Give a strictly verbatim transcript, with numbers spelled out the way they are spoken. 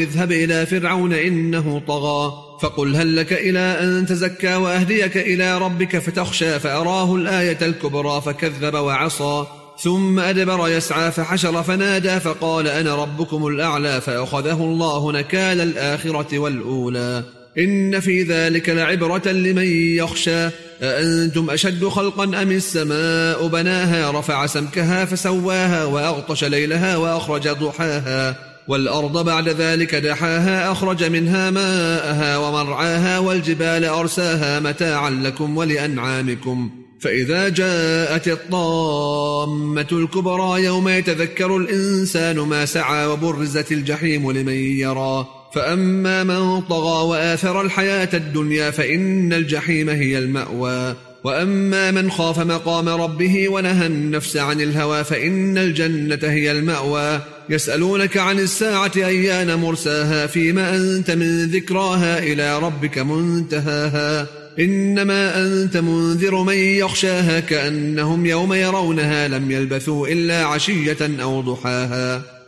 اذهب إلى فرعون إنه طغى فقل هل لك إلى أن تزكى وأهديك إلى ربك فتخشى فأراه الآية الكبرى فكذب وعصى ثم أدبر يسعى فحشر فنادى فقال أنا ربكم الأعلى فأخذه الله نكال الآخرة والأولى إن في ذلك لعبرة لمن يخشى أأنتم أشد خلقا أم السماء بناها رفع سمكها فسواها وأغطش ليلها وأخرج ضحاها والأرض بعد ذلك دحاها أخرج منها ماءها ومرعاها والجبال أرساها متاعا لكم ولأنعامكم فإذا جاءت الطامة الكبرى يوم يتذكر الإنسان ما سعى وبرزت الجحيم لمن يرى فأما من طغى وآثر الحياة الدنيا فإن الجحيم هي المأوى وأما من خاف مقام ربه ونهى النفس عن الهوى فإن الجنة هي المأوى يسألونك عن الساعة أيان مرساها فيما أنت من ذكراها إلى ربك منتهاها إنما أنت منذر من يخشاها كأنهم يوم يرونها لم يلبثوا إلا عشية أو ضحاها